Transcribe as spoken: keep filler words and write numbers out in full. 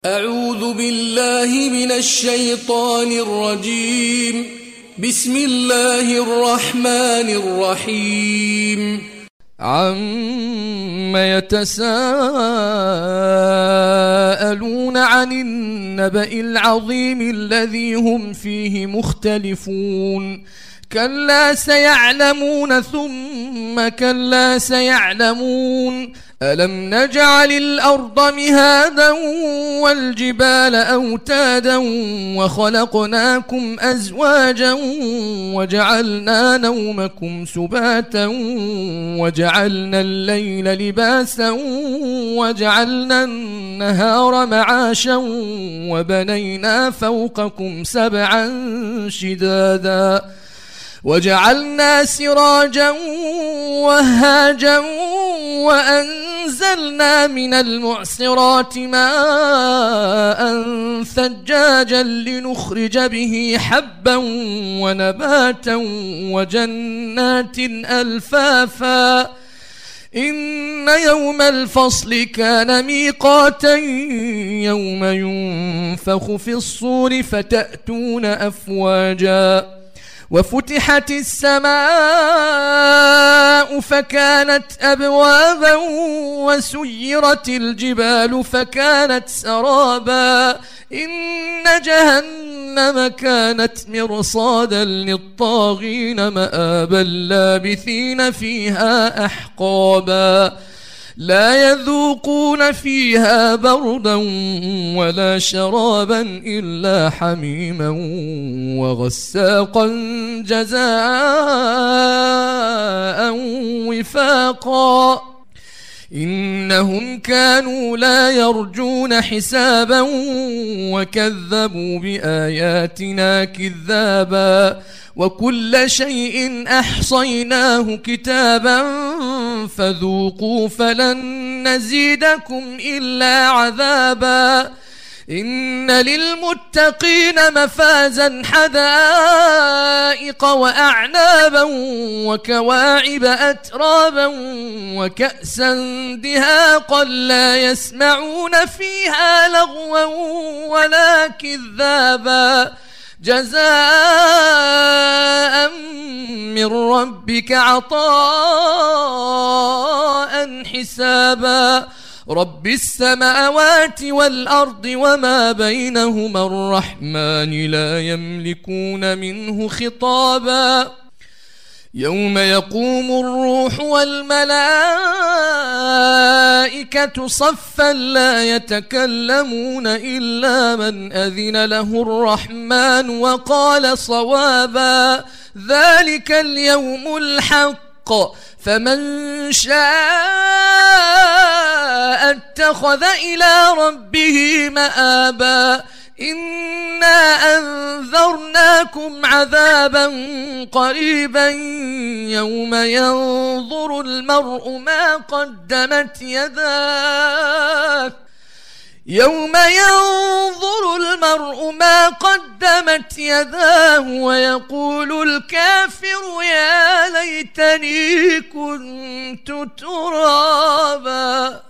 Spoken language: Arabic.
أعوذ بالله من الشيطان الرجيم. بسم الله الرحمن الرحيم. عم يتساءلون عن النبأ العظيم الذي هم فيه مختلفون كلا سيعلمون ثم كلا سيعلمون ألم نجعل الأرض مهادا والجبال أوتادا وخلقناكم أزواجا وجعلنا نومكم سباتا وجعلنا الليل لباسا وجعلنا النهار معاشا وبنينا فوقكم سبعا شدادا وجعلنا سراجا وهاجا وأنزلنا من المعصرات ماء ثجاجا لنخرج به حبا ونباتا وجنات ألفافا إن يوم الفصل كان ميقاتا يوم ينفخ في الصور فتأتون أفواجا وفتحت السماء فكانت أبوابا وسيرت الجبال فكانت سرابا إن جهنم كانت مرصادا للطاغين مآبا لابثين فيها أحقابا لا يذوقون فيها بردا ولا شرابا إلا حميما وغساقا جزاء وفاقا إنهم كانوا لا يرجون حسابا وكذبوا بآياتنا كذابا وكل شيء أحصيناه كتابا فذوقوا فلن نزيدكم إلا عذابا إن للمتقين مفازا حدائق وأعنابا وكواعب أترابا وكأسا دهاقا لا يسمعون فيها لغوا ولا كذابا جزاء من ربك عطاء حسابا رب السماوات والأرض وما بينهما الرحمن لا يملكون منه خطابا يوم يقوم الروح والملائكة صفا لا يتكلمون إلا من أذن له الرحمن وقال صوابا ذلك اليوم الحق فمن شاء اتخذ إلى ربه مآبا إنا أنذرناكم عذابا قريبا يوم ينظر المرء ما قدمت يداه يوم ينظر المرء ما قدمت يداه ويقول الكافر يا ليتني كنت ترابا.